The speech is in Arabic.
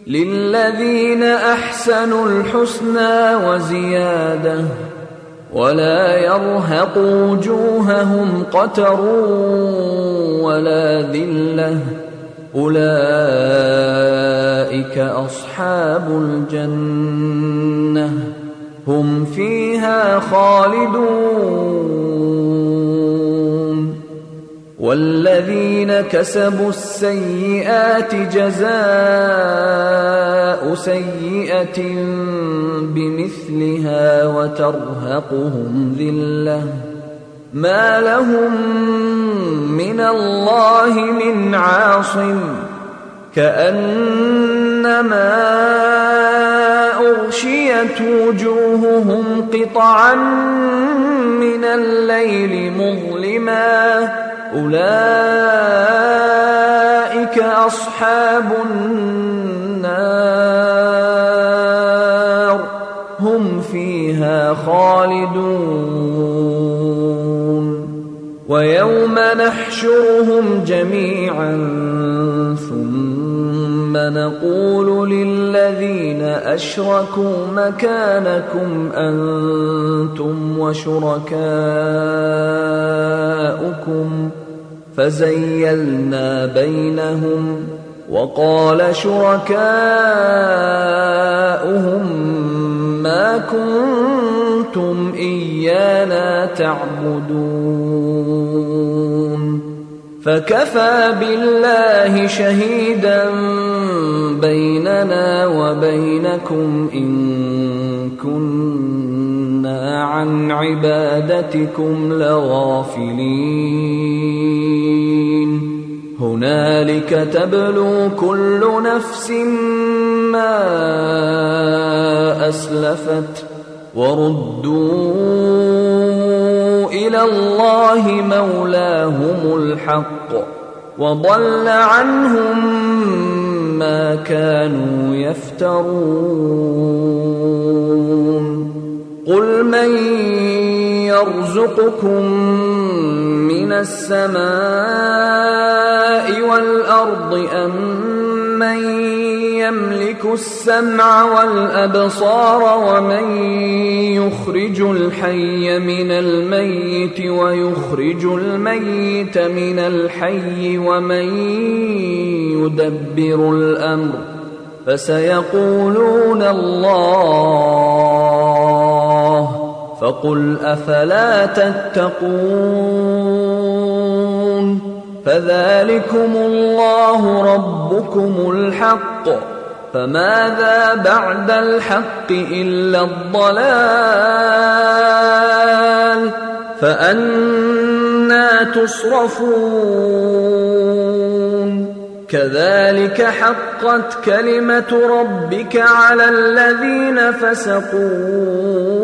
للذين أحسنوا الحسنى وزيادة ولا يرهق وجوههم قتر ولا ذلة أولئك أصحاب الجنة هم فيها خالدون والذين كسبوا السيئات جزاء سيئة بمثلها وترهقهم ذلة ما لهم من الله من عاصم كأنما أغشيت وجوههم قطعا من الليل مظلما أولئك أصحاب النار هم فيها خالدون ويوم نحشرهم جميعا ثم نقول للذين أشركوا مكانكم أنتم وشركاؤكم فزيلنا بينهم وقال شركاؤهم ما كنتم إيانا تعبدون فكفى بالله شهيدا بيننا وبينكم إن كنا عن عبادتكم لغافلين هنالك تبلو كل نفس ما أسلفت وردوا إلى الله مولاهم الحق وضل عنهم ما كانوا يفترون قل من يرزقكم من السماء والأرض أم من يملك السمع والأبصار ومن يخرج الحي من الميت ويخرج الميت من الحي ومن يدبر الأمر فسيقولون الله فقل أفلا تتقون فذلكم الله ربكم الحق فماذا بعد الحق إلا الضلال فأنى تصرفون كذلك حقت كلمة ربك على الذين فسقوا